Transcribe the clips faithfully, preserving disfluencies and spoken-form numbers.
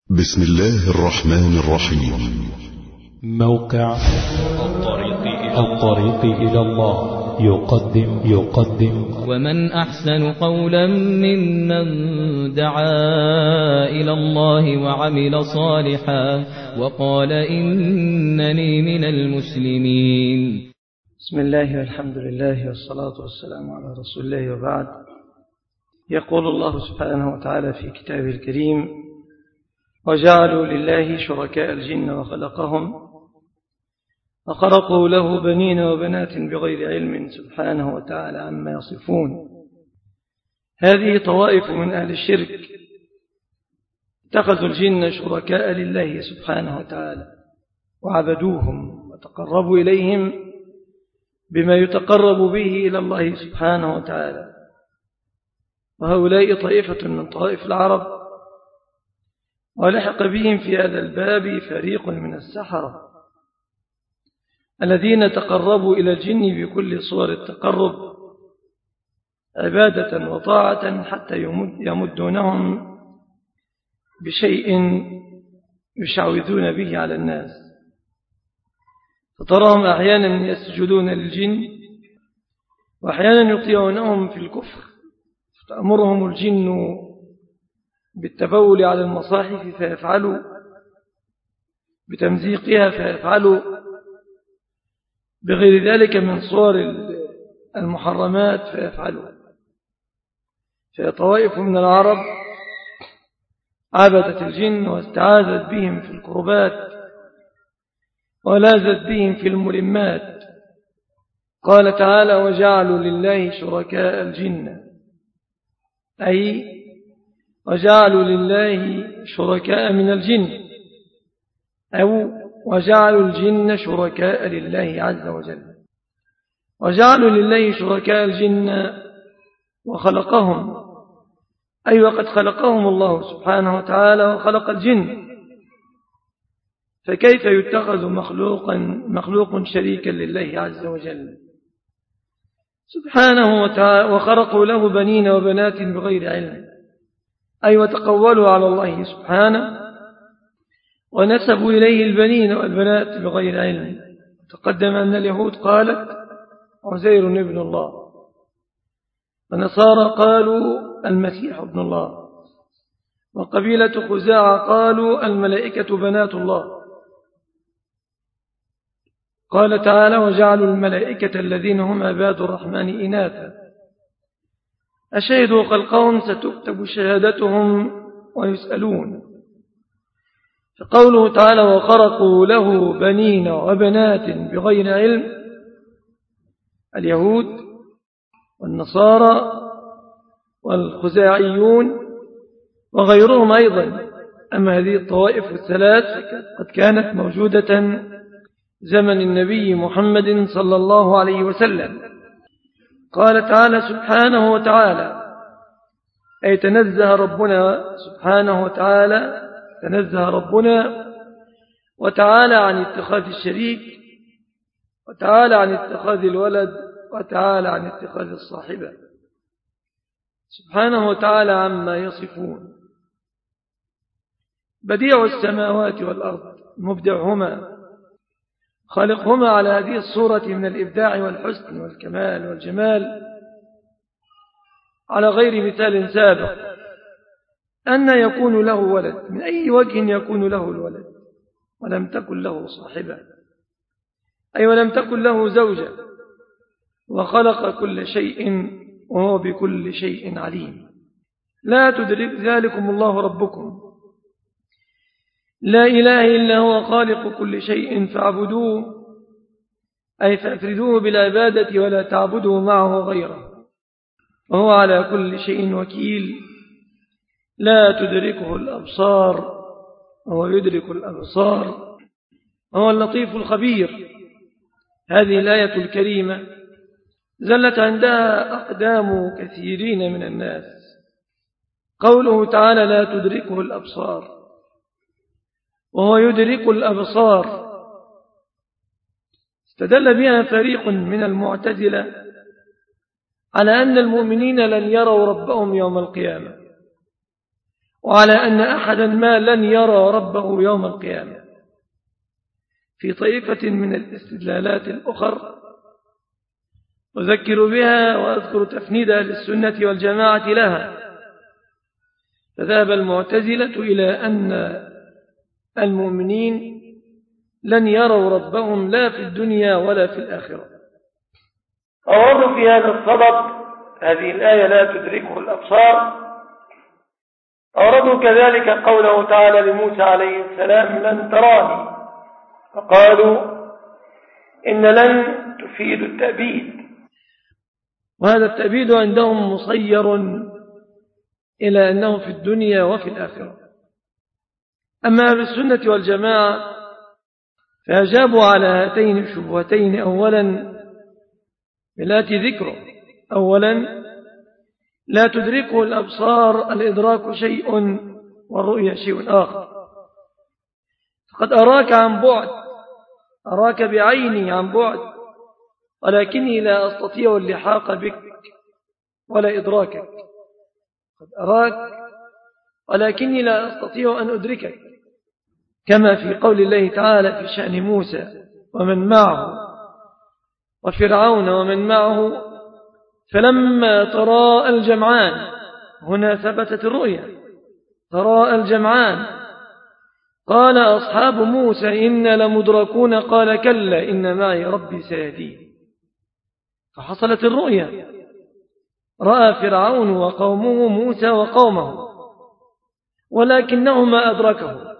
بسم الله الرحمن الرحيم. موقع الطريق إلى, الطريق إلى الله يقدم يقدم ومن أحسن قولا ممن دعا إلى الله وعمل صالحا وقال إنني من المسلمين. بسم الله والحمد لله والصلاة والسلام على رسول الله وبعد. يقول الله سبحانه وتعالى في كتابه الكريم: وجعلوا لله شركاء الجن وخلقهم وخلقوا له بنين وبنات بغير علم سبحانه وتعالى عما يصفون. هذه طوائف من أهل الشرك اتخذوا الجن شركاء لله سبحانه وتعالى وعبدوهم وتقربوا إليهم بما يتقرب به إلى الله سبحانه وتعالى. وهؤلاء طائفة من طائف العرب، ولحق بهم في هذا الباب فريق من السحرة الذين تقربوا إلى الجن بكل صور التقرب عبادة وطاعة حتى يمدونهم بشيء يشعوذون به على الناس، فتراهم أحيانا يسجدون للجن وأحيانا يطيعونهم في الكفر، فتأمرهم الجن بالتبول على المصاحف فيفعلوا، بتمزيقها فيفعلوا، بغير ذلك من صور المحرمات فيفعلوا. فطوائف من العرب عبدت الجن واستعاذت بهم في القربات ولازت بهم في الملمات. قال تعالى: وجعلوا لله شركاء الجن، أي وجعلوا لله شركاء من الجن، أو وجعلوا الجن شركاء لله عز وجل. وجعلوا لله شركاء الجن وخلقهم، أي وقد خلقهم الله سبحانه وتعالى وخلق الجن، فكيف يتخذ مخلوقا مخلوق شريكا لله عز وجل سبحانه وتعالى؟ وخلقوا له بنين وبنات بغير علم، أي وتقولوا على الله سبحانه ونسبوا إليه البنين والبنات بغير علم. تقدم أن اليهود قالت عزير ابن الله، والنصارى قالوا المسيح ابن الله، وقبيلة خزاعة قالوا الملائكة بنات الله. قال تعالى: وجعلوا الملائكة الذين هم عباد الرحمن إناثا أشهدوا خلقهم ستكتب شهادتهم ويسألون. فقوله تعالى: وخرقوا له بنين وبنات بغير علم، اليهود والنصارى والخزاعيون وغيرهم أيضا. أما هذه الطوائف الثلاث قد كانت موجودة زمن النبي محمد صلى الله عليه وسلم. قال تعالى سبحانه وتعالى، أي تنزه ربنا سبحانه وتعالى تنزه ربنا وتعالى عن اتخاذ الشريك، وتعالى عن اتخاذ الولد، وتعالى عن اتخاذ الصاحبة، سبحانه وتعالى عما يصفون. بديع السماوات والأرض مبدعهما، خالقهما على هذه الصورة من الإبداع والحسن والكمال والجمال على غير مثال سابق. أن يكون له ولد؟ من أي وجه يكون له الولد ولم تكن له صاحبة، أي ولم تكن له زوجة؟ وخلق كل شيء وهو بكل شيء عليم. لا تدرك ذلكم الله ربكم لا إله إلا هو خالق كل شيء فاعبدوه، أي فافردوه بالعبادة ولا تعبدوا معه غيره، وهو على كل شيء وكيل. لا تدركه الأبصار وهو يدرك الأبصار، وهو اللطيف الخبير. هذه الآية الكريمة زلت عندها أقدام كثيرين من الناس. قوله تعالى: لا تدركه الأبصار وهو يدرك الأبصار، استدل بها فريق من المعتزلة على أن المؤمنين لن يروا ربهم يوم القيامة، وعلى أن أحدا ما لن يرى ربه يوم القيامة. في طائفة من الاستدلالات الأخر أذكر بها وأذكر تفنيد أهل السنة والجماعة لها، فذهب المعتزلة إلى أن المؤمنين لن يروا ربهم لا في الدنيا ولا في الآخرة. أوردوا في هذا الصدد هذه الآية لا تدركه الأبصار. أوردوا كذلك قوله تعالى لموسى عليه السلام لن تراني، فقالوا إن لن تفيد التأبيد، وهذا التأبيد عندهم مصير إلى أنه في الدنيا وفي الآخرة. أما أهل السنة والجماعة فأجابوا على هاتين الشبهتين أولا بالآتي ذكره. أولا لا تدركه الأبصار، الإدراك شيء والرؤية شيء آخر. فقد أراك عن بعد، أراك بعيني عن بعد، ولكني لا أستطيع اللحاق بك ولا إدراكك. قد أراك ولكني لا أستطيع أن أدركك، كما في قول الله تعالى في شأن موسى ومن معه وفرعون ومن معه فلما تراءى الجمعان، هنا ثبتت الرؤيا، تراءى الجمعان قال أصحاب موسى إنا لمدركون قال كلا إن معي ربي سيهدين. فحصلت الرؤيا، رأى فرعون وقومه موسى وقومه، ولكنه ما أدركه.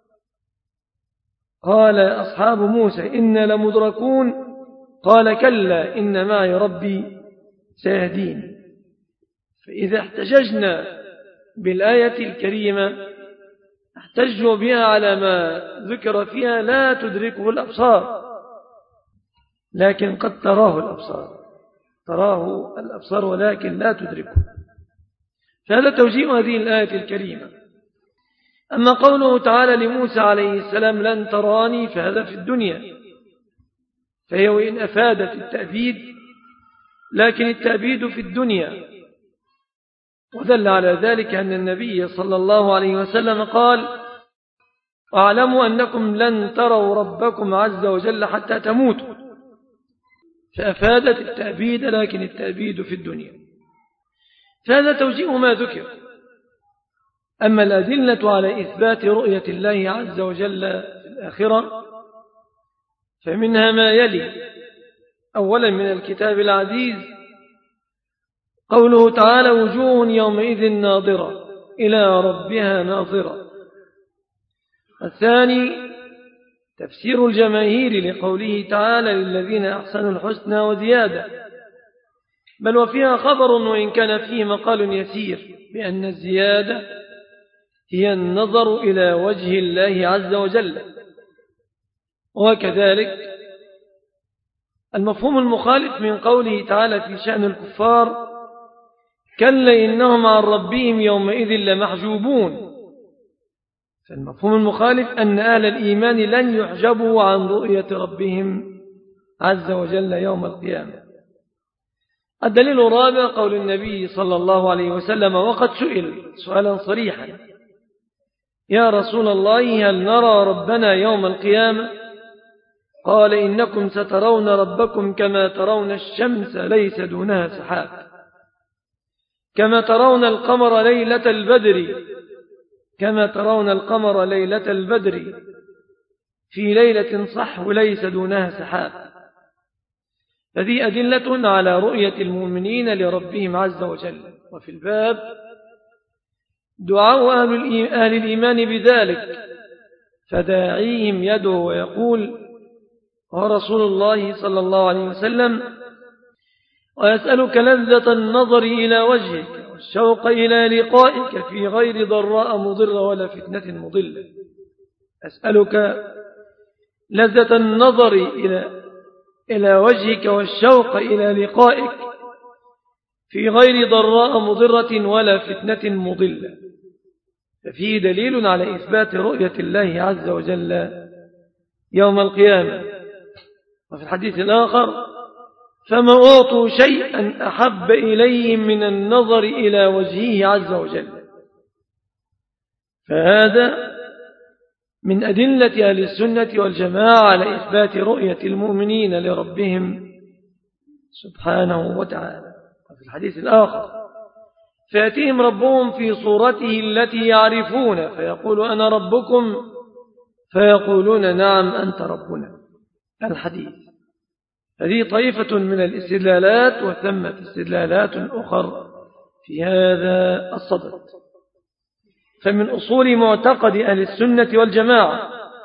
قال أصحاب موسى إنا لمدركون قال كلا إن معي ربي سيهدين. فإذا احتججنا بالآية الكريمة احتجوا بها على ما ذكر فيها لا تدركه الأبصار، لكن قد تراه الأبصار، تراه الأبصار ولكن لا تدركه. فهذا توجيه هذه الآية الكريمة. أما قوله تعالى لموسى عليه السلام لن تراني، فهذا في الدنيا، فهي وإن أفادت التأبيد لكن التأبيد في الدنيا. ودل على ذلك أن النبي صلى الله عليه وسلم قال واعلموا أنكم لن تروا ربكم عز وجل حتى تموتوا، فأفادت التأبيد لكن التأبيد في الدنيا. فهذا توجيه ما ذكر. أما الأدلة على إثبات رؤية الله عز وجل في الآخرة فمنها ما يلي. أولا من الكتاب العزيز قوله تعالى وجوه يومئذ ناظرة إلى ربها ناظرة. الثاني تفسير الجماهير لقوله تعالى للذين أحسنوا الحسنى وزيادة، بل وفيها خبر وإن كان فيه مقال يسير بأن الزيادة هي النظر إلى وجه الله عز وجل. وكذلك المفهوم المخالف من قوله تعالى في شأن الكفار كلا إنهم عن ربهم يومئذ لمحجوبون. فالمفهوم المخالف أن أهل الإيمان لن يحجبوا عن رؤية ربهم عز وجل يوم القيامة. الدليل الرابع قول النبي صلى الله عليه وسلم وقد سئل سؤالا صريحا يا رسول الله هل نرى ربنا يوم القيامة؟ قال إنكم سترون ربكم كما ترون الشمس ليس دونها سحاب، كما ترون القمر ليلة البدر كما ترون القمر ليلة البدر في ليلة صحو ليس دونها سحاب. هذه أدلة على رؤية المؤمنين لربهم عز وجل. وفي الباب دعاء أهل الإيمان بذلك، فداعيهم يدعو ويقول ورسول الله صلى الله عليه وسلم ويسألك لذة النظر إلى وجهك والشوق إلى لقائك في غير ضراء مضرة ولا فتنة مضلة. أسألك لذة النظر إلى إلى وجهك والشوق إلى لقائك في غير ضراء مضرة ولا فتنة مضلة. ففيه دليل على إثبات رؤية الله عز وجل يوم القيامة. وفي الحديث الآخر فما أعطوا شيئا أحب إليهم من النظر إلى وجهه عز وجل. فهذا من أدلة أهل السنة والجماعة على إثبات رؤية المؤمنين لربهم سبحانه وتعالى. وفي الحديث الآخر فيأتيهم ربهم في صورته التي يعرفون فيقول أنا ربكم فيقولون نعم أنت ربنا. الحديث. هذه طائفة من الاستدلالات، وثمت استدلالات أخر في هذا الصدد. فمن أصول معتقد أهل السنة والجماعة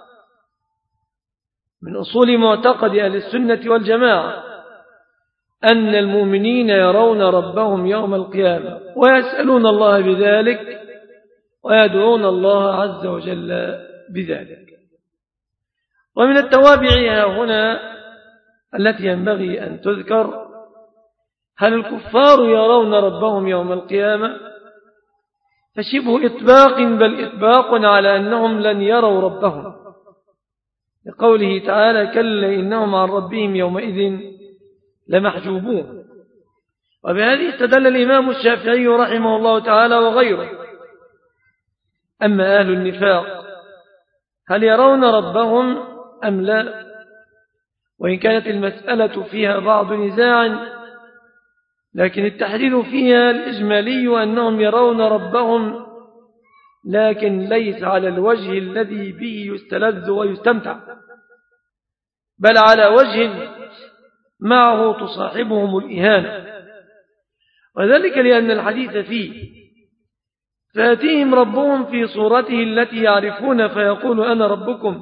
من أصول معتقد أهل السنة والجماعة أن المؤمنين يرون ربهم يوم القيامة ويسألون الله بذلك ويدعون الله عز وجل بذلك. ومن التوابع هنا التي ينبغي أن تذكر: هل الكفار يرون ربهم يوم القيامة؟ فشبه إطباق بل إطباق على أنهم لن يروا ربهم، لقوله تعالى: كلا إنهم عن ربهم يومئذ لمحجوبون. وبهذه استدل الإمام الشافعي رحمه الله تعالى وغيره. أما أهل النفاق هل يرون ربهم أم لا؟ وإن كانت المسألة فيها بعض نزاع، لكن التحديد فيها الإجمالي أنهم يرون ربهم، لكن ليس على الوجه الذي به يستلذ ويستمتع، بل على وجه معه تصاحبهم الإهانة. وذلك لأن الحديث فيه: فيأتيهم ربهم في صورته التي يعرفون فيقول أنا ربكم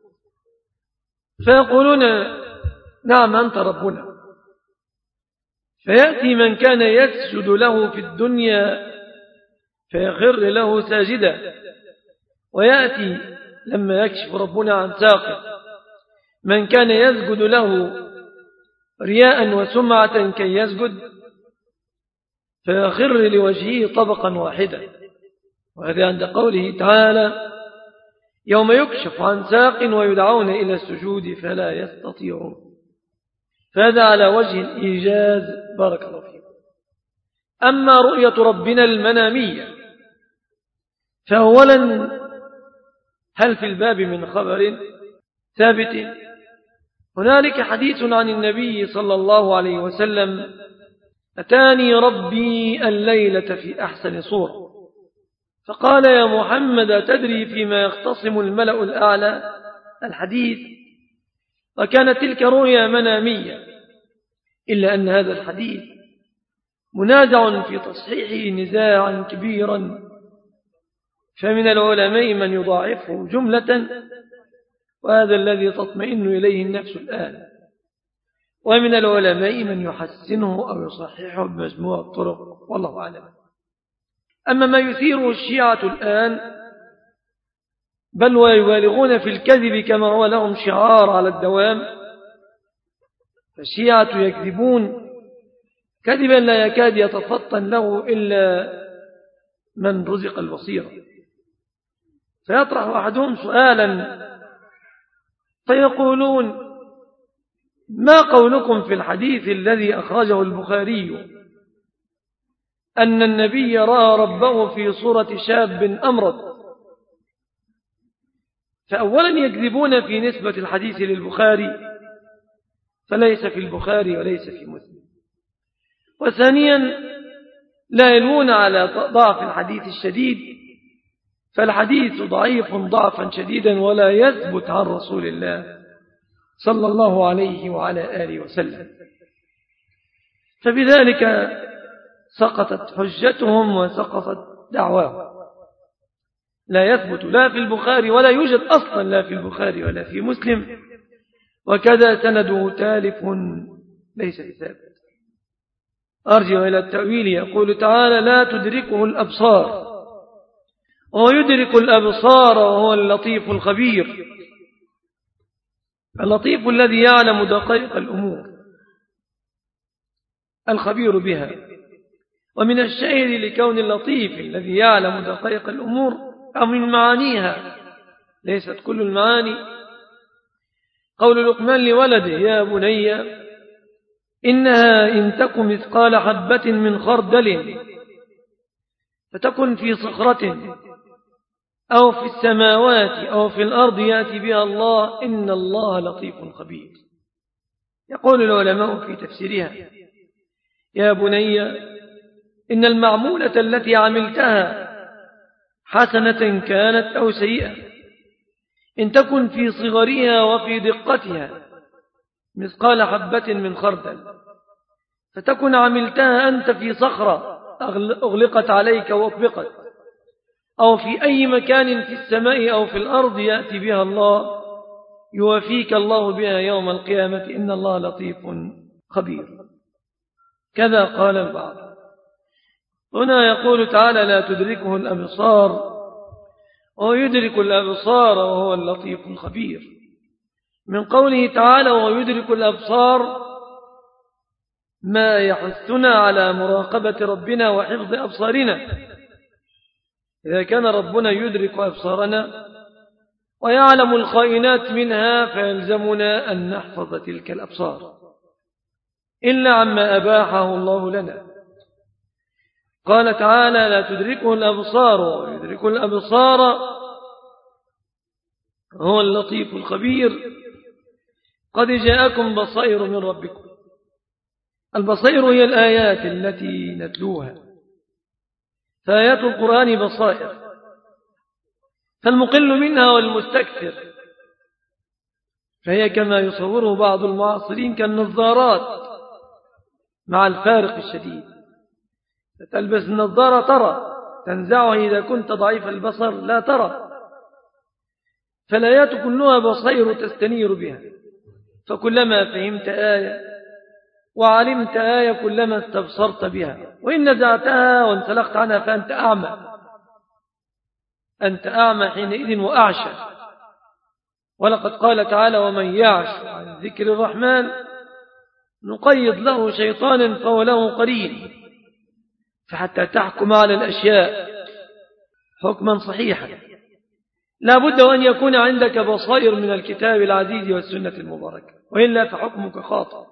فيقولون نعم أنت ربنا. فيأتي من كان يسجد له في الدنيا فيخر له ساجدا، ويأتي لما يكشف ربنا عن ساقه من كان يسجد له رياء وسمعة كي يسجد فيخر لوجهه طبقا واحدا. وهذا عند قوله تعالى: يوم يكشف عن ساق ويدعون إلى السجود فلا يستطيعون. فهذا على وجه الإيجاز. بارك الله فيكم. أما رؤية ربنا المنامية، فأولا هل في الباب من خبر ثابت؟ هنالك حديث عن النبي صلى الله عليه وسلم: أتاني ربي الليلة في أحسن صورة فقال يا محمد تدري فيما يختصم الملأ الأعلى؟ الحديث. وكانت تلك رؤيا منامية، إلا أن هذا الحديث منازع في تصحيحه نزاعا كبيرا، فمن العلماء من يضاعفه جملة، وهذا الذي تطمئن إليه النفس الآن، ومن العلماء من يحسنه أو يصححه بمجموع الطرق، والله أعلم. أما ما يثيره الشيعة الآن، بل ويبالغون في الكذب كما هو لهم شعار على الدوام، فالشيعة يكذبون كذبا لا يكاد يتفطن له إلا من رزق البصيرة. فيطرح أحدهم سؤالا فيقولون: ما قولكم في الحديث الذي أخرجه البخاري أن النبي رأى ربه في صورة شاب أمرد؟ فأولا يكذبون في نسبة الحديث للبخاري، فليس في البخاري وليس في مسلم. وثانيا لا يلوون على ضعف الحديث الشديد، فالحديث ضعيف ضعفا شديدا ولا يثبت عن رسول الله صلى الله عليه وعلى آله وسلم. فبذلك سقطت حجتهم وسقطت دعواهم. لا يثبت لا في البخاري ولا يوجد أصلا لا في البخاري ولا في مسلم، وكذا سنده تالف ليس بثابت. أرجع إلى التأويل. يقول تعالى: لا تدركه الأبصار وهو يدرك الأبصار وهو اللطيف الخبير. اللطيف الذي يعلم دقائق الأمور، الخبير بها. ومن الشاهد لكون اللطيف الذي يعلم دقائق الأمور أو من معانيها، ليست كل المعاني، قول لقمان لولده: يا بني إنها إن تك مثقال حبة من خردل فتكن في صخرة أو في السماوات أو في الأرض يأتي بها الله، إن الله لطيف خبير. يقول العلماء في تفسيرها: يا بني إن المعمولة التي عملتها حسنة كانت أو سيئة، إن تكن في صغرها وفي دقتها مثقال حبة من خردل، فتكن عملتها أنت في صخرة أغلقت عليك وأطبقت، أو في أي مكان في السماء أو في الأرض يأتي بها الله، يوافيك الله بها يوم القيامة، إن الله لطيف خبير. كذا قال البعض. هنا يقول تعالى: لا تدركه الأبصار وهو يدرك الأبصار وهو اللطيف الخبير. من قوله تعالى: وهو يدرك الأبصار، ما يحثنا على مراقبة ربنا وحفظ أبصارنا. إذا كان ربنا يدرك أبصارنا ويعلم الخائنات منها، فيلزمنا أن نحفظ تلك الأبصار إلا عما أباحه الله لنا. قال تعالى: لا تدركه الأبصار ويدرك الأبصار هو اللطيف الخبير. قد جاءكم بصائر من ربكم. البصائر هي الآيات التي نتلوها، فآيات القرآن بصائر، فالمقل منها والمستكثر، فهي كما يصوره بعض المعاصرين كالنظارات، مع الفارق الشديد. تلبس النظارة ترى، تنزعها إذا كنت ضعيف البصر لا ترى. فالآيات كلها بصائر تستنير بها، فكلما فهمت آية وعلمت آية كلما استبصرت بها، وإن نزعتها وانسلخت عنها فأنت أعمى، أنت أعمى حينئذ وأعشى. ولقد قال تعالى: ومن يعش عن ذكر الرحمن نقيض له شيطانا فهو له قرين. فحتى تحكم على الأشياء حكما صحيحا لا بد أن يكون عندك بصائر من الكتاب العزيز والسنة المباركة، وإلا فحكمك خاطئ،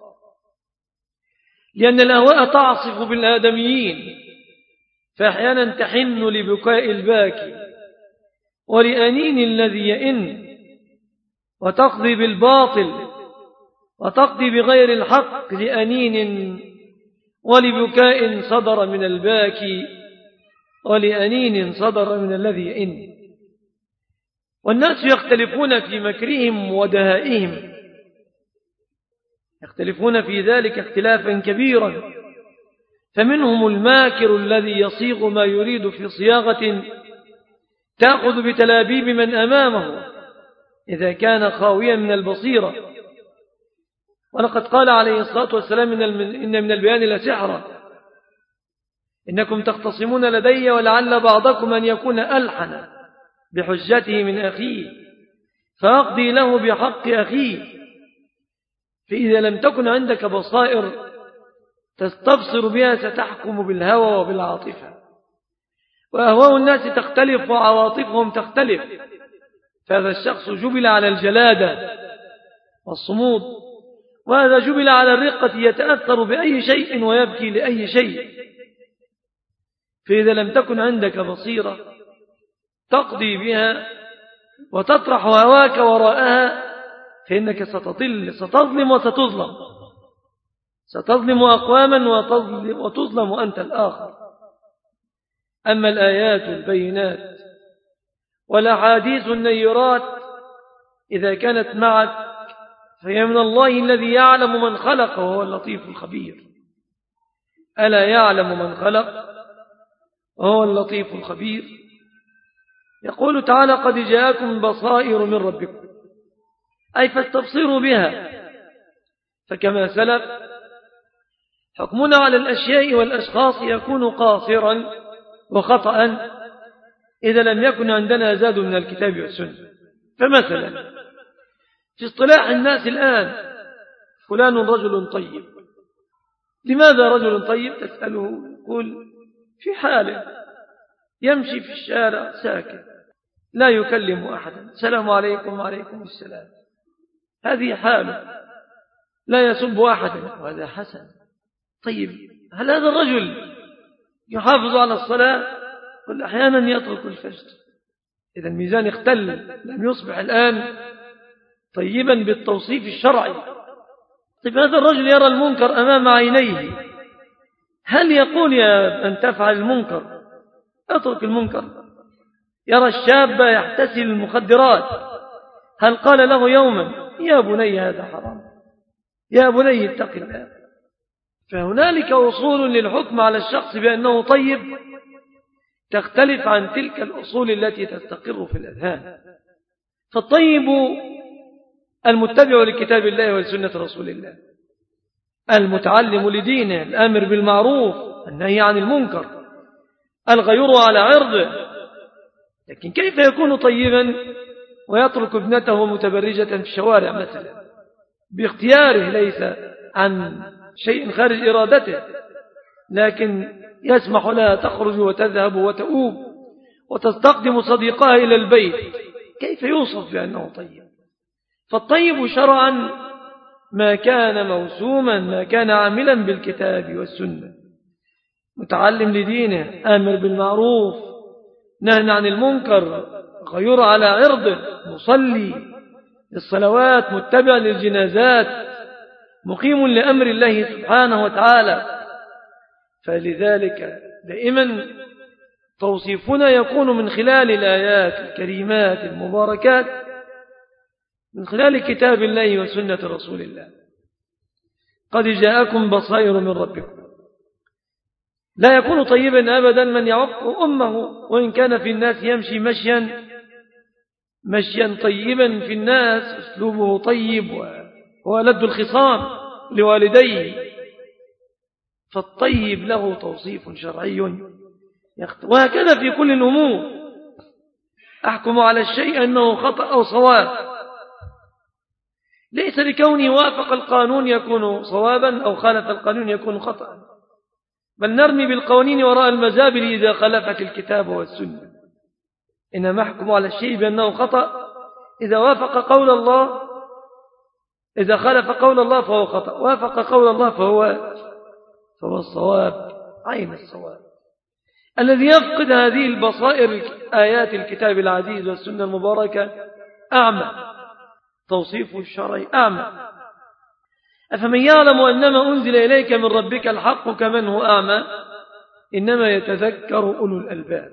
لأن الأهواء تعصف بالآدميين، فأحيانا تحن لبكاء الباكي ولأنين الذي يئن، وتقضي بالباطل وتقضي بغير الحق لأنين ولبكاء صدر من الباكي ولأنين صدر من الذي يئن. والناس يختلفون في مكرهم ودهائهم، يختلفون في ذلك اختلافا كبيرا، فمنهم الماكر الذي يصيغ ما يريد في صياغة تأخذ بتلابيب من أمامه إذا كان خاويا من البصيرة. ولقد قال عليه الصلاة والسلام: إن من البيان لسحرا، إنكم تختصمون لدي ولعل بعضكم أن يكون ألحن بحجته من أخيه فأقضي له بحق أخيه. فإذا لم تكن عندك بصائر تستبصر بها ستحكم بالهوى وبالعاطفة، وأهواء الناس تختلف وعواطفهم تختلف، فهذا الشخص جبل على الجلادة والصمود، وهذا جبل على الرقة يتأثر بأي شيء ويبكي لأي شيء. فإذا لم تكن عندك بصيرة تقضي بها وتطرح هواك وراءها، فإنك ستضل ستظلم وستظلم، ستظلم أقواما وتظلم أنت الآخر. أما الآيات البينات والأحاديث النيرات إذا كانت معك فهي من الله الذي يعلم من خلق وهو اللطيف الخبير. ألا يعلم من خلق وهو اللطيف الخبير. يقول تعالى: قد جاءكم بصائر من ربكم، أي فاستبصروا بها. فكما سلف حكمنا على الأشياء والأشخاص يكون قاصرا وخطأ إذا لم يكن عندنا زاد من الكتاب والسنة. فمثلا في اصطلاح الناس الآن: فلان رجل طيب. لماذا رجل طيب؟ تسأله يقول: في حاله، يمشي في الشارع ساكت لا يكلم أحدا، السلام عليكم وعليكم السلام، هذه حاله، لا يسب أحدا، وهذا حسن. طيب هل هذا الرجل يحافظ على الصلاة؟ قل أحيانا يترك الفجر، إذا الميزان اختل، لم يصبح الآن طيبا بالتوصيف الشرعي. طيب هذا الرجل يرى المنكر أمام عينيه، هل يقول يا من تفعل المنكر اترك المنكر؟ يرى الشاب يحتسل المخدرات، هل قال له يوما يا بني هذا حرام، يا بني اتق الله؟ فهنالك أصول للحكم على الشخص بأنه طيب تختلف عن تلك الأصول التي تستقر في الأذهان. فالطيب المتبع لكتاب الله ولسنة رسول الله، المتعلم لدينه، الآمر بالمعروف النهي عن المنكر، الغيور على عرضه. لكن كيف يكون طيبا ويترك ابنته متبرجة في الشوارع مثلا باختياره، ليس عن شيء خارج إرادته، لكن يسمح لها تخرج وتذهب وتؤوب وتستقدم صديقها إلى البيت؟ كيف يوصف بأنه طيب؟ فالطيب شرعا ما كان موسوما، ما كان عاملا بالكتاب والسنة، متعلم لدينه، آمر بالمعروف، نهى عن المنكر، غيور على عرضه، مصلي للصلوات، متبع للجنازات، مقيم لأمر الله سبحانه وتعالى. فلذلك دائما توصيفنا يكون من خلال الآيات الكريمات المباركات، من خلال كتاب الله وسنة رسول الله. قد جاءكم بصائر من ربكم. لا يكون طيبا أبدا من يعق أمه وإن كان في الناس يمشي مشيا مشيا طيبا في الناس، أسلوبه طيب وولد الخصام لوالديه. فالطيب له توصيف شرعي، وهكذا في كل الأمور. أحكم على الشيء أنه خطأ أو صواب، ليس لكونه وافق القانون يكون صوابا أو خالف القانون يكون خطأ، بل نرمي بالقوانين وراء المزابل إذا خالفت الكتاب والسنة. إنما أحكم على الشيء بأنه خطأ إذا وافق قول الله، إذا خالف قول الله فهو خطأ، وافق قول الله فهو فهو الصواب، عين الصواب. الذي يفقد هذه البصائر آيات الكتاب العزيز والسنة المباركة أعمى، توصيفه الشرعي أعمى. أفمن يعلم أنما أنزل إليك من ربك الحق كمن هو أعمى، إنما يتذكر أولو الألباب.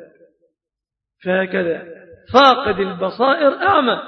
فهكذا فاقد البصائر أعمى،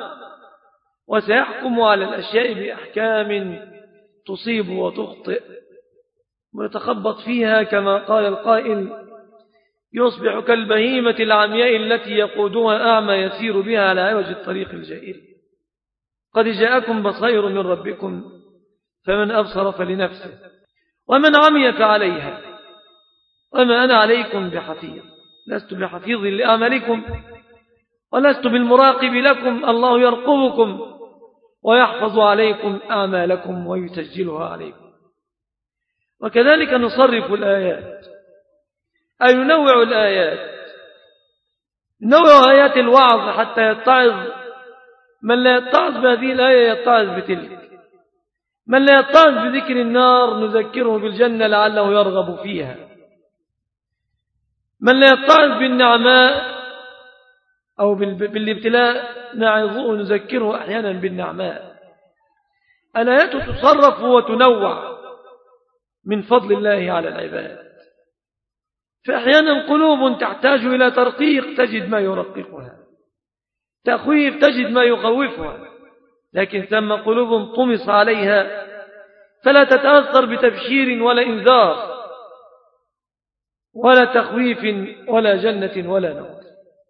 وسيحكم على الأشياء بأحكام تصيب وتخطئ ويتخبط فيها، كما قال القائل: يصبح كالبهيمة العمياء التي يقودها أعمى يسير بها على عوج الطريق الجائر. قد جاءكم بصائر من ربكم فمن أبصر فلنفسه ومن عمي فعليها وما أنا عليكم بحفيظ. لست بحفيظ لأعمالكم ولست بالمراقب لكم، الله يرقبكم ويحفظ عليكم أعمالكم ويسجلها عليكم. وكذلك نصرف الآيات، أي ننوع الآيات، ننوع آيات الوعظ حتى يتعظ من لا يتعظ بهذه الآية يتعظ بتلك، من لا يتعظ بذكر النار نذكره بالجنة لعله يرغب فيها، من لا يتعظ بالنعماء أو بالابتلاء نعظه نذكره أحيانا بالنعماء. الآيات تصرف وتنوع من فضل الله على العباد. فأحيانا قلوب تحتاج إلى ترقيق تجد ما يرققها، تخويف تجد ما يخوفها، لكن ثم قلوب طمس عليها فلا تتأثر بتبشير ولا إنذار ولا تخويف ولا جنة ولا نار.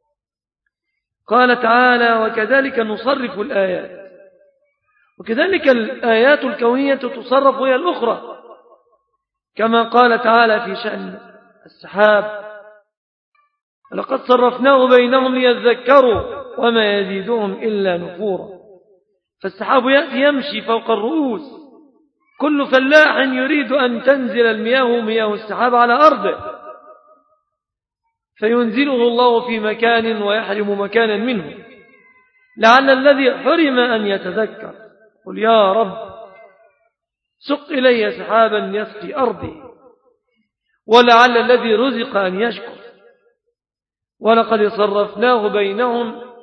قال تعالى: وكذلك نصرف الآيات. وكذلك الآيات الكونية تصرف هي الأخرى، كما قال تعالى في شأن السحاب: لقد صرفناه بينهم ليذكروا وما يزيدهم إلا نفورا. فالسحاب يأتي يمشي فوق الرؤوس، كل فلاح يريد أن تنزل المياه مياه السحاب على أرضه فينزله الله في مكان ويحرم مكانا منه، لعل الذي حرم أن يتذكر. قل يا رب سق إلي سحابا يسقي أرضي، ولعل الذي رزق أن يشكر. ولقد صرفناه بينهم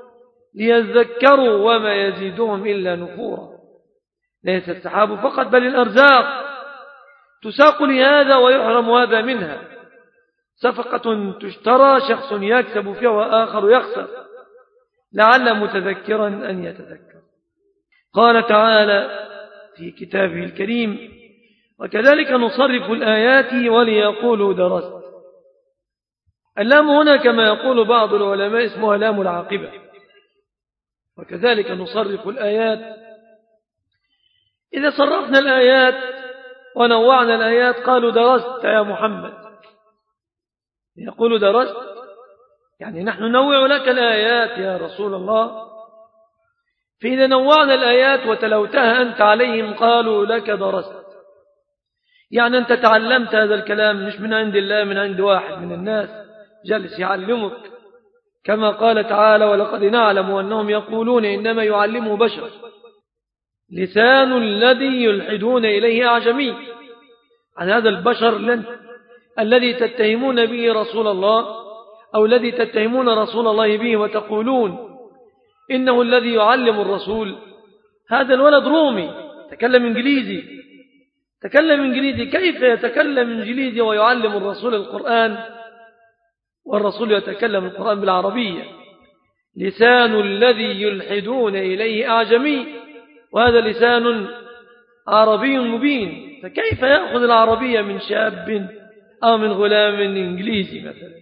ليذكروا وما يزيدهم إلا نفورا. ليس السحاب فقط بل الأرزاق تساق لهذا ويحرم هذا منها. صفقة تشترى شخص يكسب فيها وآخر يخسر، لعل متذكرا أن يتذكر. قال تعالى في كتابه الكريم: وكذلك نصرف الآيات وليقولوا درست. اللام هنا كما يقول بعض العلماء اسمها لام العاقبة. وكذلك نصرف الآيات، إذا صرفنا الآيات ونوعنا الآيات قالوا درست يا محمد. يقولوا درست يعني نحن ننوع لك الآيات يا رسول الله. فإذا نوعنا الآيات وتلوتها أنت عليهم قالوا لك درست، يعني أنت تعلمت هذا الكلام مش من عند الله، من عند واحد من الناس جلس يعلمك، كما قال تعالى: ولقد نعلم أنهم يقولون إنما يعلمه بشر لسان الذي يلحدون إليه أعجمي. عن هذا البشر لن الذي تتهمون به رسول الله، أو الذي تتهمون رسول الله به وتقولون إنه الذي يعلم الرسول، هذا الولد رومي تكلم إنجليزي تكلم إنجليزي كيف يتكلم إنجليزي ويعلم الرسول القرآن والرسول يتكلم القرآن بالعربية؟ لسان الذي يلحدون إليه أعجمي، وهذا لسان عربي مبين، فكيف يأخذ العربية من شاب أو من غلام إنجليزي مثلا؟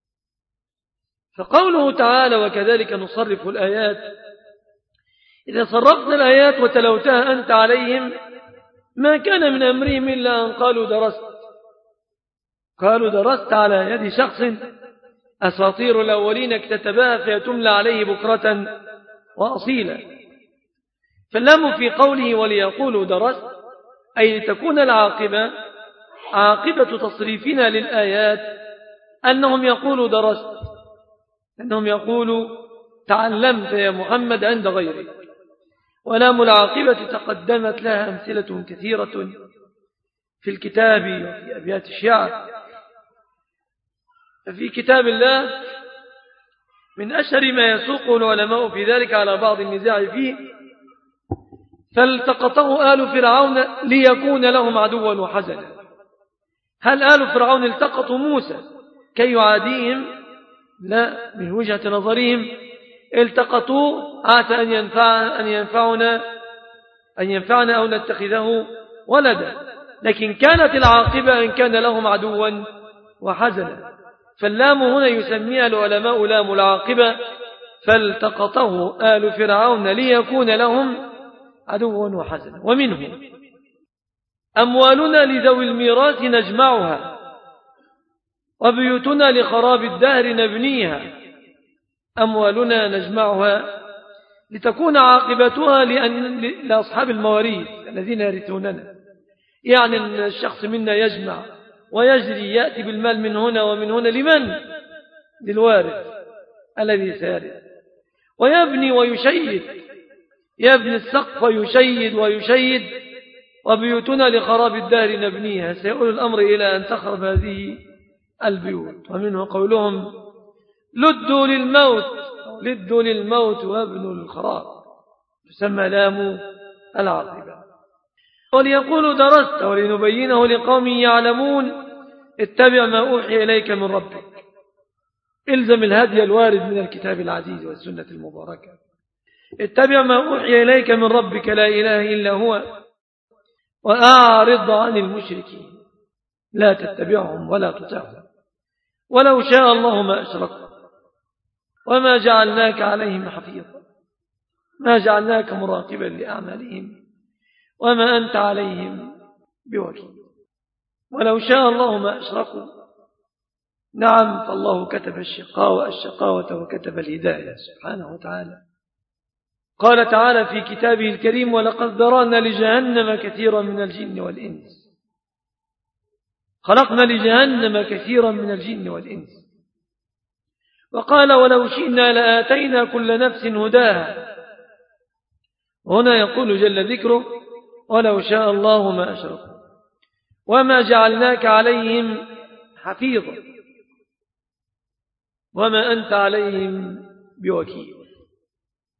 فقوله تعالى: وكذلك نصرف الآيات، إذا صرفنا الآيات وتلوتها أنت عليهم ما كان من أمرهم إلا أن قالوا درست. قالوا درست على يد شخص أساطير الأولين اكتتبها فيتملى عليه بكرة وأصيلا. فاللام في قوله وليقولوا درست أي لتكون العاقبة عاقبة تصريفنا للآيات أنهم يقولوا درست، أنهم يقولوا تعلمت يا محمد عند غيرك. ولام العاقبة تقدمت لها أمثلة كثيرة في الكتاب وفي أبيات الشعر. في كتاب الله من أشهر ما يسوق العلماء في ذلك على بعض النزاع فيه: فالتقطه آل فرعون ليكون لهم عدوا وحزنا. هل آل فرعون التقطوا موسى كي يعاديهم؟ لا، من وجهة نظرهم التقطوا عسى أن ينفع أن ينفعنا أن ينفعنا أو نتخذه ولدا، لكن كانت العاقبة أن كان لهم عدوا وحزنا. فاللام هنا يسميها العلماء لام العاقبة، فالتقطه آل فرعون ليكون لهم عدوا وحزنا. ومنه أموالنا لذوي الميراث نجمعها، وبيوتنا لخراب الدهر نبنيها. أموالنا نجمعها لتكون عاقبتها لأن لأصحاب المواريث الذين يرثوننا، يعني أن الشخص منا يجمع ويجري يأتي بالمال من هنا ومن هنا، لمن؟ للوارث الذي سيرث. ويبني ويشيد، يبني السقف ويشيد ويشيد. وبيوتنا لخراب الدار نبنيها، سيؤول الأمر إلى أن تخرب هذه البيوت. ومنه قولهم: لدوا للموت لدوا للموت وابنوا الخراب، تسمى لام العاقبة. وليقولوا درست ولنبينه لقوم يعلمون اتبع ما أوحي إليك من ربك. الزم الهدي الوارد من الكتاب العزيز والسنة المباركة. اتبع ما أوحي إليك من ربك لا إله إلا هو وأعرض عن المشركين، لا تتبعهم ولا تطعهم ولو شاء الله ما أشركوا وما جعلناك عليهم حفيظا، ما جعلناك مراقبا لأعمالهم وما أنت عليهم بوكيل. ولو شاء الله ما أشركوا، نعم، فالله كتب الشقاوة الشقاوة وكتب الهداية سبحانه وتعالى. قال تعالى في كتابه الكريم: ولقد ذرأنا لجهنم كثيرا من الجن والإنس. خلقنا لجهنم كثيرا من الجن والإنس. وقال: ولو شئنا لآتينا كل نفس هداها. هنا يقول جل ذكره: ولو شاء الله ما أشركوا وما جعلناك عليهم حفيظا وما أنت عليهم بوكيل.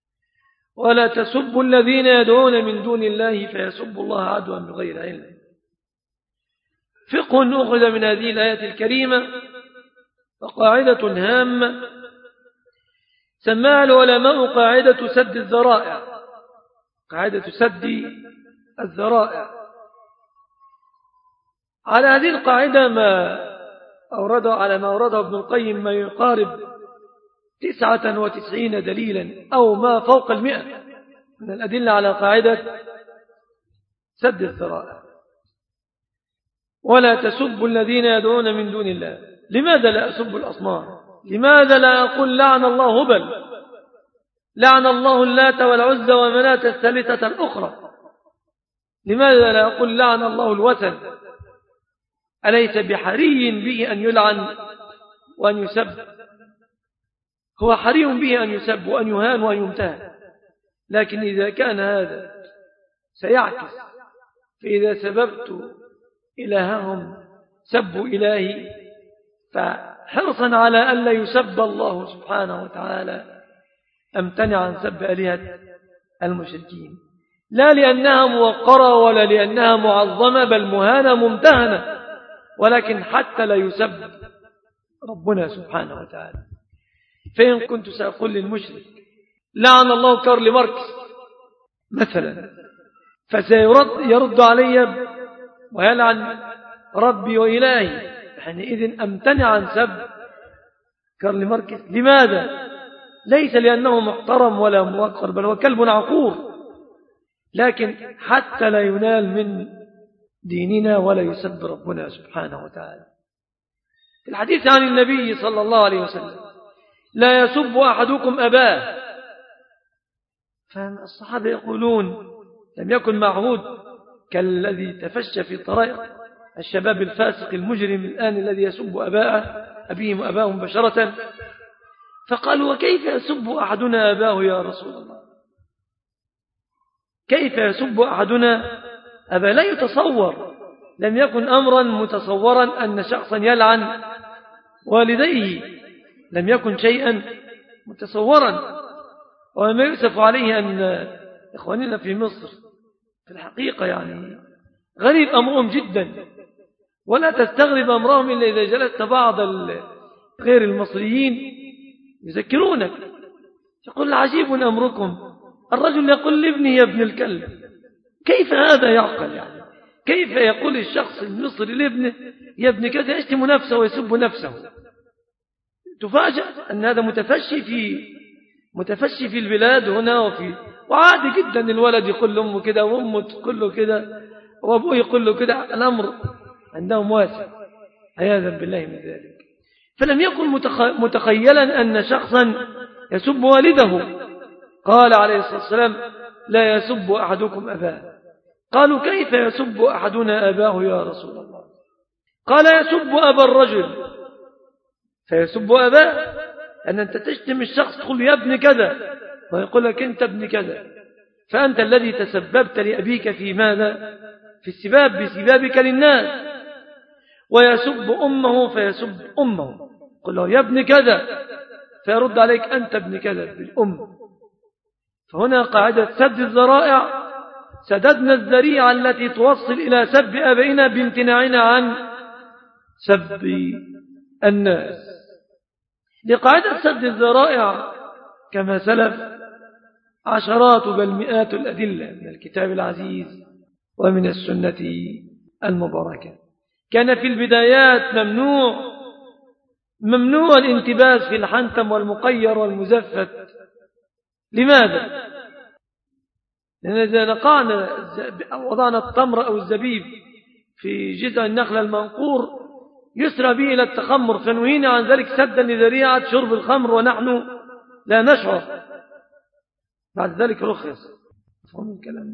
ولا تسبوا الذين يدعون من دون الله فيسبوا الله عدوا بغير علم. فقه أخذ من هذه الآية الكريمة وقاعدة هامة سماها العلماء قاعدة سد الذرائع. قاعدة سد الذرائع. على هذه القاعدة ما أورده على ما أورده ابن القيم ما يقارب تسعة وتسعين دليلا أو ما فوق المئة من الأدلة على قاعدة سد الذرائع. ولا تسبوا الذين يدعون من دون الله. لماذا لا أسب الأصنام؟ لماذا لا أقول لعن الله هبل، لعن الله اللات والعزى ومناة الثالثة الأخرى؟ لماذا لا أقول لعن الله الوثن؟ أليس بحري به أن يلعن وأن يسب؟ هو حري به أن يسب وأن يهان وأن يمتهن، لكن إذا كان هذا سيعكس، فإذا سببت إلههم سبوا إلهي، فحرصا على ألا يسب الله سبحانه وتعالى أمتنع عن سب آلهة المشركين، لا لأنها موقرة ولا لأنها معظمة، بل مهانة ممتهنة، ولكن حتى لا يسب ربنا سبحانه وتعالى. فإن كنت سأقول للمشرك لعن الله كارل ماركس مثلا، فسيرد يرد علي ويلعن ربي وإلهي، حينئذ أمتنع عن سب كارل ماركس. لماذا؟ ليس لأنه محترم ولا موقر، بل هو كلب عقور، لكن حتى لا ينال من ديننا ولا يسب ربنا سبحانه وتعالى. في الحديث عن النبي صلى الله عليه وسلم لا يسب أحدكم أباه، فالصحابة يقولون لم يكن معهود كالذي تفشى في طرائق الشباب الفاسق المجرم الآن الذي يسب أباءه أبيهم وأباهم بشرة، فقالوا وكيف يسب أحدنا أباه يا رسول الله؟ كيف يسب أحدنا أبا؟ لا يتصور، لم يكن أمرا متصورا أن شخصا يلعن والديه، لم يكن شيئا متصورا. وما يؤسف عليه أن إخواننا في مصر في الحقيقة يعني غريب أمرهم جدا، ولا تستغرب أمرهم إلا إذا جلست بعض غير المصريين يذكرونك، يقول عجيب أمركم، الرجل يقول لابني يا ابن الكلب. كيف هذا يعقل؟ يعني كيف يقول الشخص المصري لابنه يا ابن كذا، يشتم نفسه ويسب نفسه؟ تفاجأ أن هذا متفشي في متفشي في البلاد هنا وفي وعادي جدا الولد يقول لأمه كده وأمه تقول له كده وأبوه يقول له كده، الأمر عندهم واسع عياذا بالله من ذلك. فلم يكن متخيلا أن شخصا يسب والده. قال عليه الصلاة والسلام لا يسب أحدكم أباه. قالوا كيف يسب أحدنا أباه يا رسول الله؟ قال يسب أبا الرجل فيسب أباه، أن أنت تشتم الشخص تقول يا ابن كذا ويقول لك أنت ابن كذا، فأنت الذي تسببت لأبيك في ماذا؟ في السباب بسبابك للناس. ويسب أمه فيسب أمه، قل له يا ابن كذا فيرد عليك أنت ابن كذا بالأم. فهنا قاعدة سد الذرائع، سددنا الذريعة التي توصل إلى سب أبينا بامتناعنا عن سب الناس. لقاعدة سد الذرائع كما سلف عشرات بل مئات الأدلة من الكتاب العزيز ومن السنة المباركة. كان في البدايات ممنوع ممنوع الانتباس في الحنتم والمقير والمزفت. لماذا؟ لأن إذا نقعنا أو وضعنا التمر أو الزبيب في جذع النخلة المنقور يسرى به إلى التخمر، فنهينا عن ذلك سدا لذريعة شرب الخمر ونحن لا نشعر، بعد ذلك رخص. فهم الكلام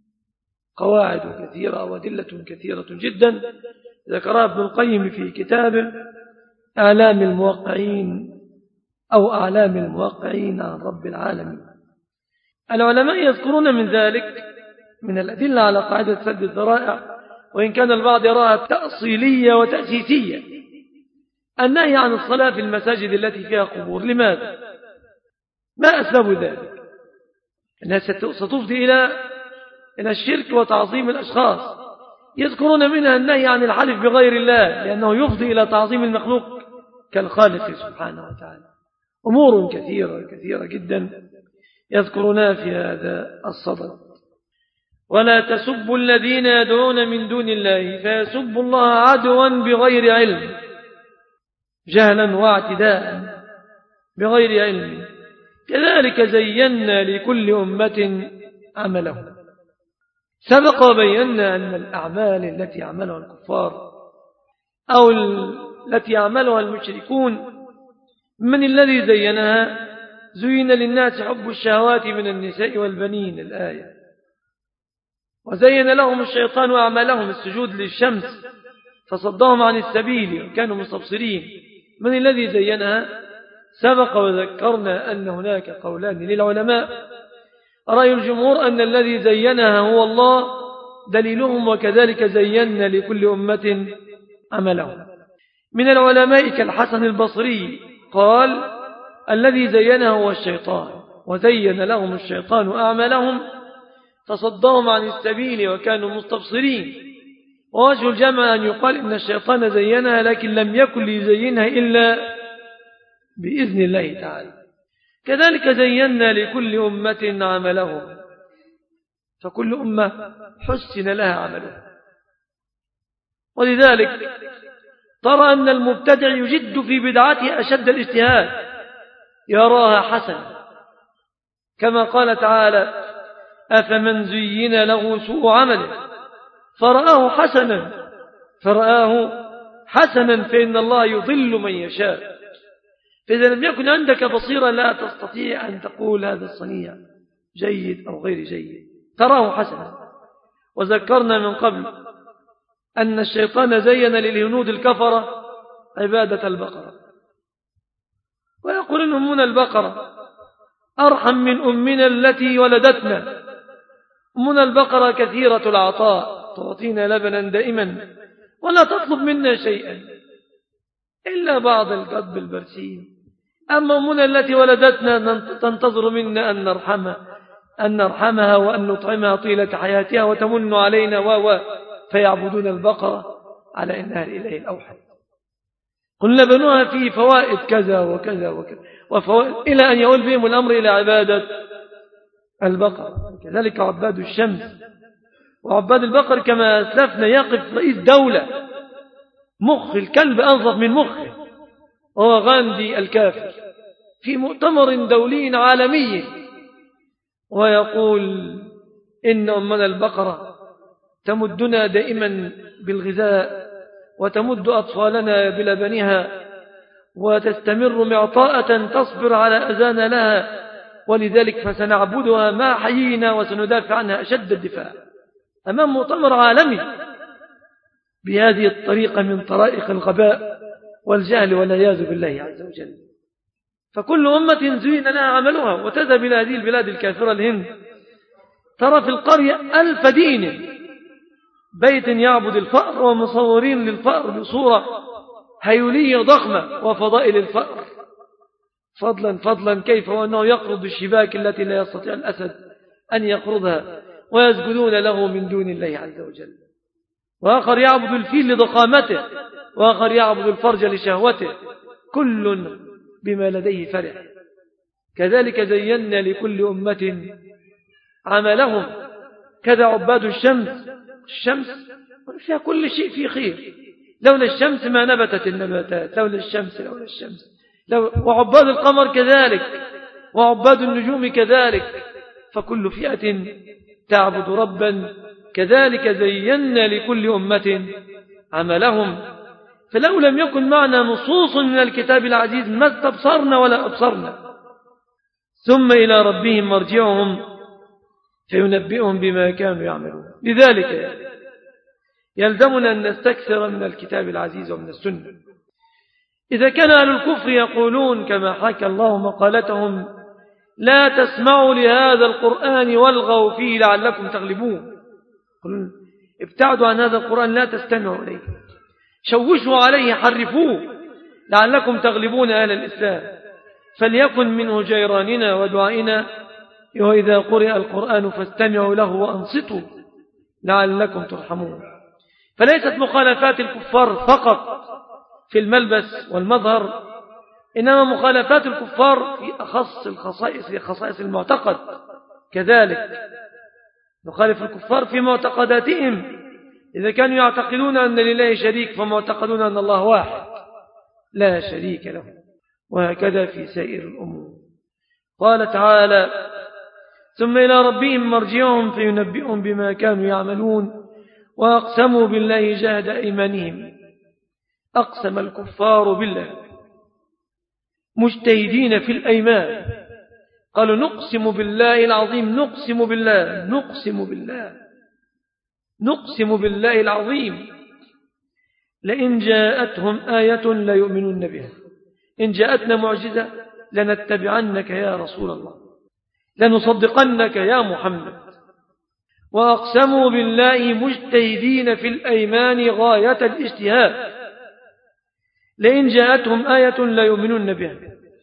قواعد كثيرة وأدلة كثيرة جدا ذكرها ابن القيم في كتابه آلام الموقعين أو أعلام الموقعين عن رب العالمين. العلماء يذكرون من ذلك من الأدلة على قاعدة سد الذرائع، وإن كان البعض يراها تأصيلية وتأسيسية، النهي عن الصلاة في المساجد التي فيها قبور. لماذا؟ ما أسباب ذلك؟ أنها ستفضي إلى إلى الشرك وتعظيم الأشخاص. يذكرون منها النهي عن الحلف بغير الله لأنه يفضي إلى تعظيم المخلوق كالخالق سبحانه وتعالى. أمور كثيرة كثيرة جدا يذكرونها في هذا الصدد. ولا تسبوا الذين يدعون من دون الله فيسبوا الله عدوا بغير علم جهلا واعتداء بغير علم كذلك زينا لكل أمة عملهم. سبق وبينا أن الأعمال التي يعملها الكفار أو التي يعملها المشركون من الذي زينها؟ زين للناس حب الشهوات من النساء والبنين الآية. وزين لهم الشيطان أعمالهم السجود للشمس فصدهم عن السبيل وكانوا مستبصرين. من الذي زينها؟ سبق وذكرنا أن هناك قولان للعلماء. رأي الجمهور أن الذي زينها هو الله دليلهم وكذلك زينا لكل أمة عملهم. من العلماء كالحسن البصري قال الذي زينها هو الشيطان وزين لهم الشيطان أعمالهم فصدهم عن السبيل وكانوا مستبصرين. ووجه الجمع أن يقال إن الشيطان زينها لكن لم يكن ليزينها إلا بإذن الله تعالى. كذلك زينا لكل أمة عملهم فكل أمة حسن لها عملها. ولذلك ترى أن المبتدع يجد في بدعته أشد الاجتهاد يراها حسنة كما قال تعالى أفمن زين له سوء عمله فرآه حسنا فرآه حسنا فإن الله يضل من يشاء. فإذا لم يكن عندك بصيرة لا تستطيع أن تقول هذا الصنيع جيد أو غير جيد تراه حسنا. وذكرنا من قبل أن الشيطان زين للهنود الكفرة عبادة البقرة ويقول إن أمنا البقرة أرحم من أمنا التي ولدتنا. أمنا البقرة كثيرة العطاء تعطينا لبنا دائما ولا تطلب منا شيئا إلا بعض القطب البرسيم. أما أمنا التي ولدتنا تنتظر منا أن نرحمها أن نرحمها وأن نطعمها طيلة حياتها وتمن علينا و فيعبدون البقرة على إنها الإله الأوحد. قلنا بنوها فيه فوائد كذا وكذا وكذا وفوائد إلى أن يؤول بهم الأمر إلى عبادة البقرة. كذلك عباد الشمس وعباد البقر كما أسلفنا يقف رئيس دولة مخ الكلب أنظف من مخه وهو غاندي الكافر في مؤتمر دولي عالمي ويقول إن أمنا البقرة تمدنا دائما بالغذاء وتمد أطفالنا بلبنها وتستمر معطاءة تصبر على أذان لها ولذلك فسنعبدها ما حيينا وسندافع عنها أشد الدفاع أمام مؤتمر عالمي بهذه الطريقة من طرائق الغباء والجهل والعياذ بالله عز وجل. فكل أمة زين لها عملها وتذهب إلى هذه البلاد الكافرة الهند ترى في القرية ألف دين بيت يعبد الفأر ومصورين للفأر بصورة هيولية ضخمة وفضائل الفأر فضلا فضلا كيف وأنه يقرض الشباك التي لا يستطيع الأسد أن يقرضها ويسجدون له من دون الله عز وجل. وآخر يعبد الفيل لضخامته وآخر يعبد الفرج لشهوته كل بما لديه فرح. كذلك زينا لكل أمة عملهم. كذا عباد الشمس الشمس فيها كل شيء فيه خير لولا الشمس ما نبتت النباتات لولا الشمس لولا الشمس لو وعباد القمر كذلك وعباد النجوم كذلك فكل فئة تعبد ربا. كذلك زينا لكل أمة عملهم. فلو لم يكن معنا نصوص من الكتاب العزيز ما استبصرنا ولا أبصرنا. ثم إلى ربهم مرجعهم فينبئهم بما كانوا يعملون. لذلك يلزمنا أن نستكثر من الكتاب العزيز ومن السنة. إذا كان أهل الكفر يقولون كما حكى الله مقالتهم لا تسمعوا لهذا القرآن والغوا فيه لعلكم تغلبون. ابتعدوا عن هذا القرآن لا تستمعوا إليه شوشوا عليه حرفوه لعلكم تغلبون أهل الإسلام. فليكن منه جيراننا ودعائنا وإذا قرئ القرآن فاستمعوا له وأنصتوا لعلكم ترحمون. فليست مخالفات الكفار فقط في الملبس والمظهر، إنما مخالفات الكفار في أخص الخصائص خصائص المعتقد. كذلك نخالف الكفار في معتقداتهم، إذا كانوا يعتقدون أن لله شريك فمعتقدون أن الله واحد لا شريك له، وهكذا في سائر الأمور. قال تعالى: ثم إلى ربهم مرجعهم فينبئهم بما كانوا يعملون وأقسموا بالله جهد أيمانهم. أقسم الكفار بالله مجتهدين في الأيمان، قالوا نقسم بالله العظيم، نقسم بالله نقسم بالله نقسم بالله العظيم لئن جاءتهم آية لا يؤمنون بها، إن جاءتنا معجزة لنتبعنك يا رسول الله، لنصدقنك يا محمد. وأقسموا بالله مجتهدين في الأيمان غاية الاجتهاد لئن جاءتهم آية لا يؤمنون بها.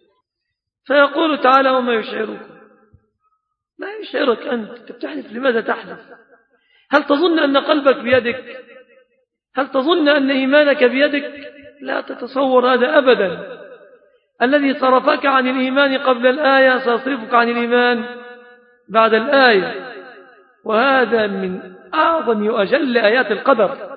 فيقول تعالى: وما يشعركم، ما يشعرك أنت تحلف، لماذا تحلف؟ هل تظن أن قلبك بيدك؟ هل تظن أن إيمانك بيدك؟ لا تتصور هذا أبدا. الذي صرفك عن الإيمان قبل الآية سيصرفك عن الإيمان بعد الآية، وهذا من أعظم وأجل آيات القدر.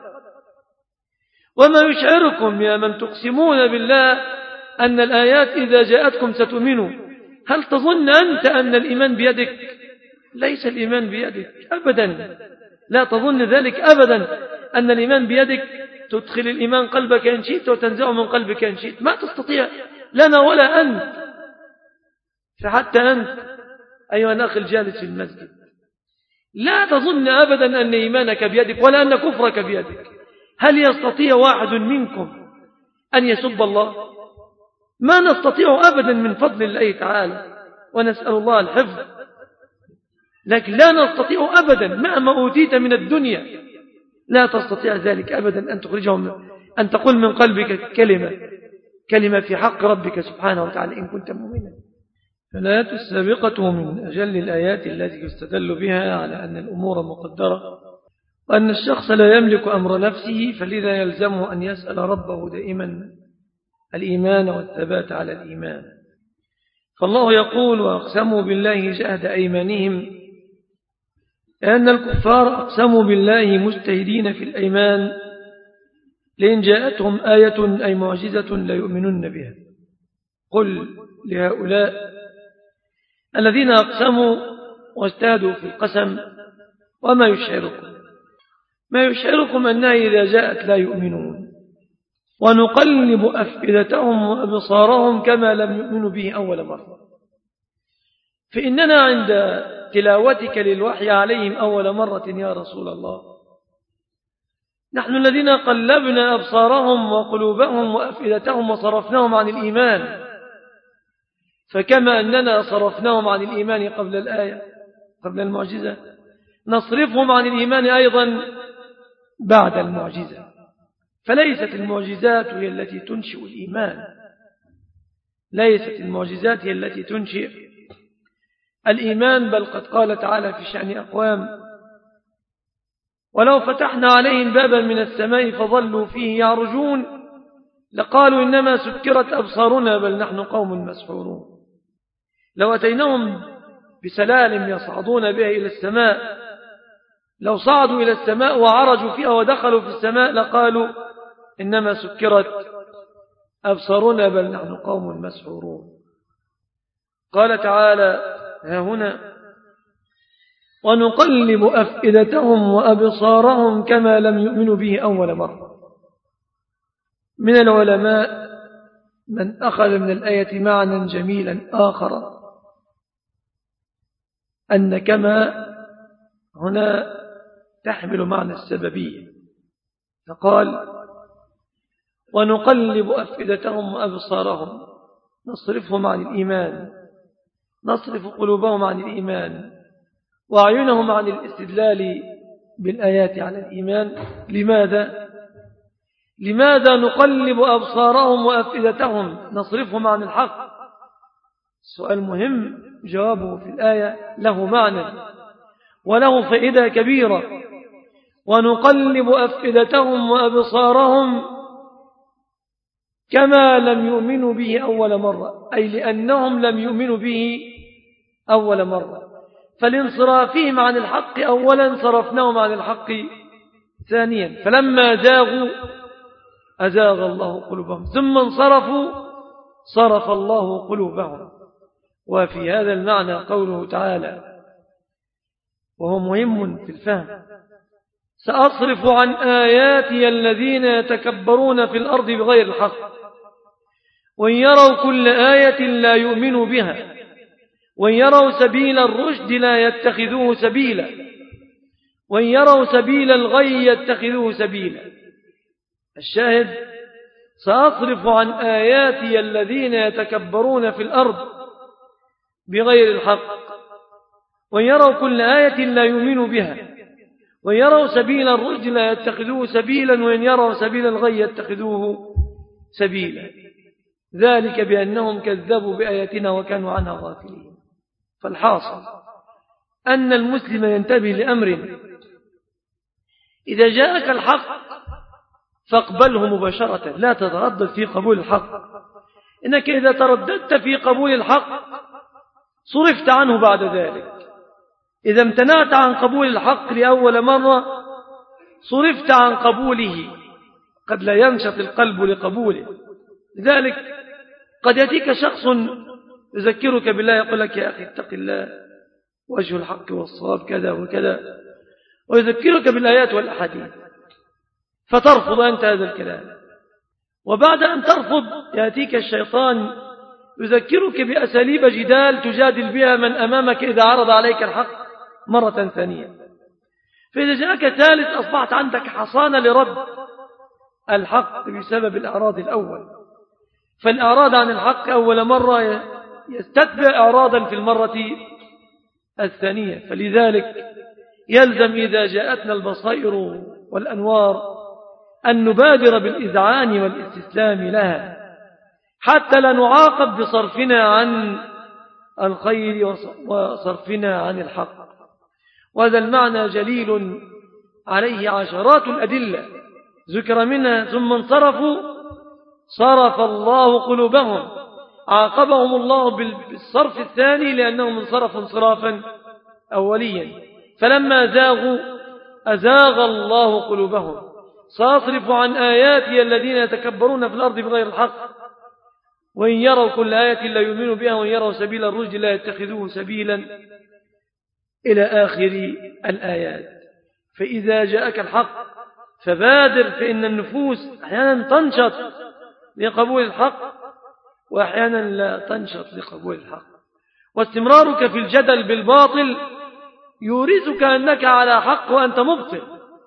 وما يشعركم يا من تقسمون بالله أن الآيات إذا جاءتكم ستؤمنوا، هل تظن أنت أن الإيمان بيدك؟ ليس الإيمان بيدك أبدا، لا تظن ذلك أبدا، أن الإيمان بيدك تدخل الإيمان قلبك إن شئت وتنزعه من قلبك إن شئت، ما تستطيع لنا ولا أنت. فحتى أنت أيها الأخ الجالس في المسجد لا تظن أبدا أن إيمانك بيدك ولا أن كفرك بيدك. هل يستطيع واحد منكم أن يسب الله؟ ما نستطيع أبدا من فضل الله تعالى، ونسأل الله الحفظ، لكن لا نستطيع أبدا مهما أوتيت من الدنيا، لا تستطيع ذلك أبدا أن تخرجهم، أن تقول من قلبك كلمة كلمة في حق ربك سبحانه وتعالى إن كنت مؤمنا. فالآيات السابقة من أجل الآيات التي يستدل بها على أن الأمور مقدرة، وأن الشخص لا يملك أمر نفسه، فلذا يلزمه أن يسأل ربه دائما الإيمان والثبات على الإيمان. فالله يقول: وأقسموا بالله جهد أيمانهم، لأن الكفار أقسموا بالله مجتهدين في الأيمان لئن جاءتهم آية أي معجزة لا يؤمنون بها. قل لهؤلاء الذين أقسموا واجتهدوا في القسم: وما يشعركم، ما يشعركم أنها إذا جاءت لا يؤمنون، ونقلب أفئدتهم وأبصارهم كما لم يؤمنوا به أول مرة. فإننا عند تلاوتك للوحي عليهم أول مرة يا رسول الله، نحن الذين قلبنا أبصارهم وقلوبهم وأفئدتهم وصرفناهم عن الإيمان، فكما أننا صرفناهم عن الإيمان قبل الآية قبل المعجزة، نصرفهم عن الإيمان أيضا بعد المعجزة. فليست المعجزات هي التي تنشئ الإيمان، ليست المعجزات هي التي تنشئ الإيمان، بل قد قال تعالى في شأن أقوام: ولو فتحنا عليهم بابا من السماء فظلوا فيه يعرجون لقالوا إنما سكرت أبصارنا بل نحن قوم مسحورون. لو أتيناهم بسلال يصعدون بها إلى السماء، لو صعدوا إلى السماء وعرجوا فيها ودخلوا في السماء لقالوا إنما سكرت أبصارنا بل نحن قوم مسحورون. قال تعالى ها هنا: ونقلب أفئدتهم وأبصارهم كما لم يؤمنوا به أول مرة. من العلماء من أخذ من الآية معنى جميلا آخر، أن كما هنا تحمل معنى السببية، فقال: ونقلب أفئدتهم وأبصارهم، نصرفهم عن الإيمان، نصرف قلوبهم عن الإيمان وأعينهم عن الاستدلال بالآيات على الإيمان. لماذا؟ لماذا نقلب أبصارهم وأفئدتهم، نصرفهم عن الحق؟ سؤال مهم جوابه في الآية له معنى وله فائدة كبيرة. ونقلب أفئدتهم وأبصارهم كما لم يؤمنوا به أول مرة، أي لأنهم لم يؤمنوا به أول مرة، فلانصرافهم عن الحق أولا صرفناهم عن الحق ثانيا، فلما زاغوا أزاغ الله قلوبهم، ثم انصرفوا صرف الله قلوبهم. وفي هذا المعنى قوله تعالى وهو مهم في الفهم: سأصرف عن آياتي الذين يتكبرون في الأرض بغير الحق وإن يروا كل آية لا يؤمنوا بها وإن يروا سبيل الرشد لا يتخذوه سبيلا وإن يروا سبيل الغي يتخذوه سبيلا. الشاهد: سأصرف عن آياتي الذين يتكبرون في الأرض بغير الحق وإن يروا كل آية لا يؤمنوا بها وإن يروا سبيل الرشد لا يتخذوه سبيلا وإن يروا سبيل الغي يتخذوه سبيلا، ذلك بأنهم كذبوا بآياتنا وكانوا عنها غافلين. فالحاصل أن المسلم ينتبه لأمر: إذا جاءك الحق فاقبله مباشرة، لا تتردد في قبول الحق، إنك إذا ترددت في قبول الحق صرفت عنه بعد ذلك. إذا امتنعت عن قبول الحق لأول مرة صرفت عن قبوله، قد لا ينشط القلب لقبوله. لذلك قد يأتيك شخص يذكرك بالله، يقول لك: يا أخي اتق الله، وجه الحق والصواب كذا وكذا، ويذكرك بالآيات والأحاديث، فترفض أنت هذا الكلام. وبعد أن ترفض يأتيك الشيطان يذكرك بأساليب جدال تجادل بها من أمامك إذا عرض عليك الحق مرة ثانية. فإذا جاءك ثالث أصبحت عندك حصانة لرد الحق بسبب الإعراض الأول. فالإعراض عن الحق أول مرة يستتبع إعراضا في المرة الثانية. فلذلك يلزم إذا جاءتنا البصائر والأنوار أن نبادر بالإذعان والاستسلام لها حتى لا نعاقب بصرفنا عن الخير وصرفنا عن الحق. وهذا المعنى جليل عليه عشرات الأدلة ذكر منها: ثم انصرفوا صرف الله قلوبهم، عاقبهم الله بالصرف الثاني لأنهم انصرفوا انصرافا أوليا. فلما زاغوا أزاغ الله قلوبهم. سأصرف عن آياتي الذين يتكبرون في الأرض بغير الحق وإن يروا كل آية لا يؤمنوا بها وإن يروا سبيل الرشد لا يتخذوه سبيلا إلى آخر الآيات. فإذا جاءك الحق فبادر، فإن النفوس أحيانا تنشط لقبول الحق وأحيانا لا تنشط لقبول الحق. واستمرارك في الجدل بالباطل يورثك أنك على حق وأنت مبطل،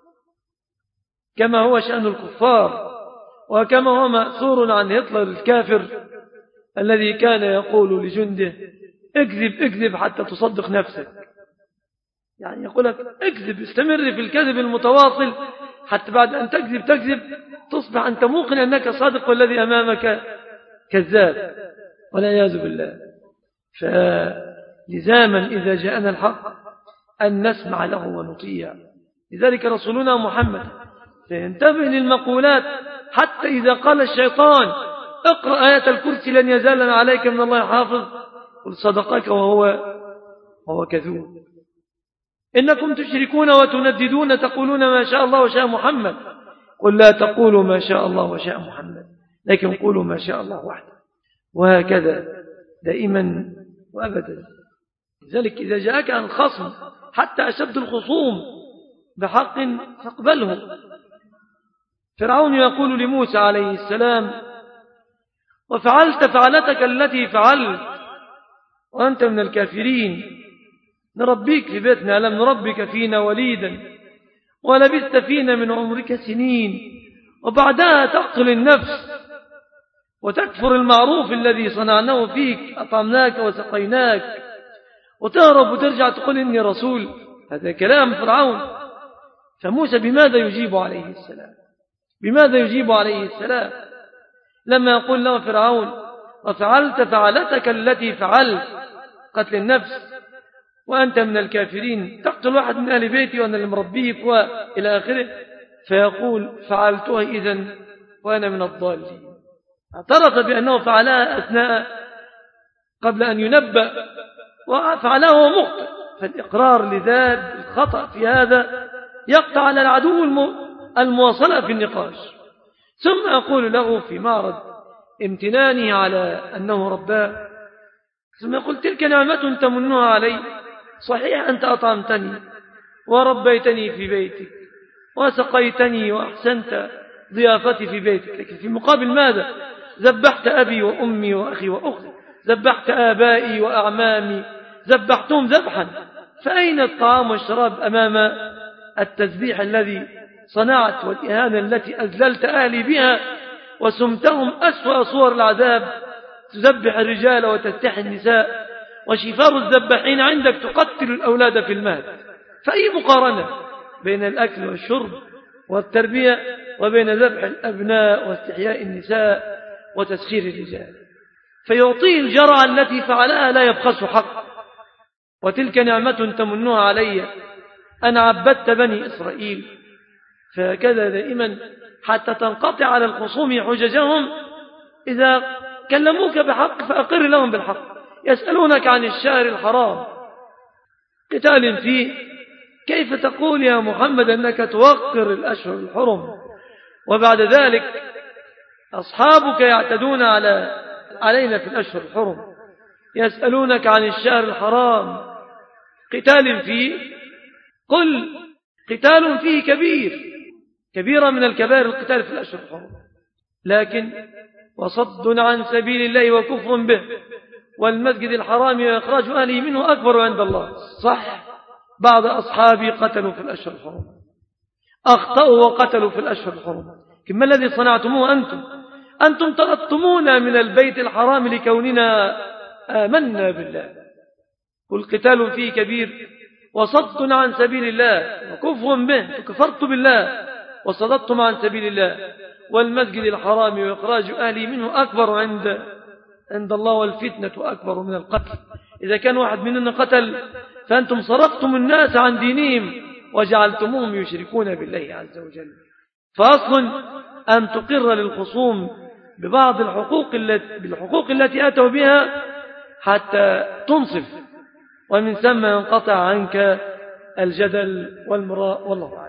كما هو شأن الكفار، وكما هو مأثور عن هتلر الكافر الذي كان يقول لجنده: اكذب اكذب حتى تصدق نفسك. يعني يقول لك اكذب، استمر في الكذب المتواصل حتى بعد أن تكذب تكذب تصبح أنت موقن أنك صادق والذي أمامك كذاب، والعياذ بالله. فلزاما إذا جاءنا الحق أن نسمع له ونطيع. لذلك رسولنا محمد فينتبه للمقولات، حتى إذا قال الشيطان: اقرأ آية الكرسي لن يزال عليك من الله حافظ، قل صدقك وهو وهو كذوب. إنكم تشركون وتنددون تقولون ما شاء الله وشاء محمد، قل لا تقولوا ما شاء الله وشاء محمد، لكن قولوا ما شاء الله وحده. وهكذا دائما وأبدا. لذلك إذا جاءك الخصم حتى أشد الخصوم بحق فاقبله. فرعون يقول لموسى عليه السلام: وفعلت فعلتك التي فعلت وأنت من الكافرين، نربيك في بيتنا لم نربك فينا وليدا ولبثت فينا من عمرك سنين، وبعدها تقتل النفس وتكفر المعروف الذي صنعناه فيك، أطعمناك وسقيناك، وتهرب وترجع تقول إني رسول. هذا كلام فرعون. فموسى بماذا يجيب عليه السلام؟ بماذا يجيب عليه السلام لما يقول له فرعون: وفعلت فعلتك التي فعلت قتل النفس وأنت من الكافرين، تقتل واحد من أهل بيتي وأنا اللي مربيك وإلى آخره، فيقول فعلتها إذن وأنا من الضالين. اعترف بأنه فعلها أثناء قبل أن ينبأ وفعلها وهو مخطئ، فالإقرار لذات الخطأ في هذا يقطع على العدو المواصلة في النقاش. ثم أقول له في معرض امتناني على أنه رباه، ثم يقول تلك نعمة تمنها علي، صحيح أنت أطعمتني وربيتني في بيتك وسقيتني وأحسنت ضيافتي في بيتك، لكن في مقابل ماذا؟ ذبحت أبي وأمي وأخي وأختي، ذبحت آبائي وأعمامي، ذبحتهم ذبحا، فأين الطعام والشراب أمام التذبيح الذي صنعت والإهانة التي أذللت أهلي بها وسمتهم أسوأ صور العذاب، تذبح الرجال وتستحي النساء، وشفار الذباحين عندك تقتل الأولاد في المهد. فأي مقارنة بين الأكل والشرب والتربية وبين ذبح الأبناء واستحياء النساء وتسخير الرجال؟ فيعطيه الجرعة التي فعلها لا يبخس حق. وتلك نعمة تمنها علي أن عبدت بني إسرائيل. فهكذا دائما حتى تنقطع على الخصوم حججهم، إذا كلموك بحق فأقر لهم بالحق. يسألونك عن الشهر الحرام قتال فيه، كيف تقول يا محمد أنك توقر الأشهر الحرم وبعد ذلك أصحابك يعتدون على علينا في الأشهر الحرم؟ يسألونك عن الشهر الحرام قتال فيه، قل قتال فيه كبير، كبيرة من الكبائر القتال في الأشهر الحرم، لكن وصد عن سبيل الله وكفر به والمسجد الحرام وإخراج أهله منه أكبر عند الله. صح، بعض أصحابي قتلوا في الأشهر الحرم، أخطأوا وقتلوا في الأشهر الحرم، ما الذي صنعتموه أنتم؟ أنتم طردتمونا من البيت الحرام لكوننا آمنا بالله. والقتال فيه كبير وصد عن سبيل الله وكفر به، كفرت بالله وصددتم عن سبيل الله، والمسجد الحرام وإخراج أهلي منه أكبر عند عند الله، والفتنة أكبر من القتل. إذا كان واحد مننا قتل فأنتم صرفتم الناس عن دينهم وجعلتموهم يشركون بالله عز وجل. فأصل أن تقر للخصوم ببعض الحقوق التي بالحقوق التي أتوا بها حتى تنصف، ومن ثم ينقطع عنك الجدل والمراء. والله أعلم.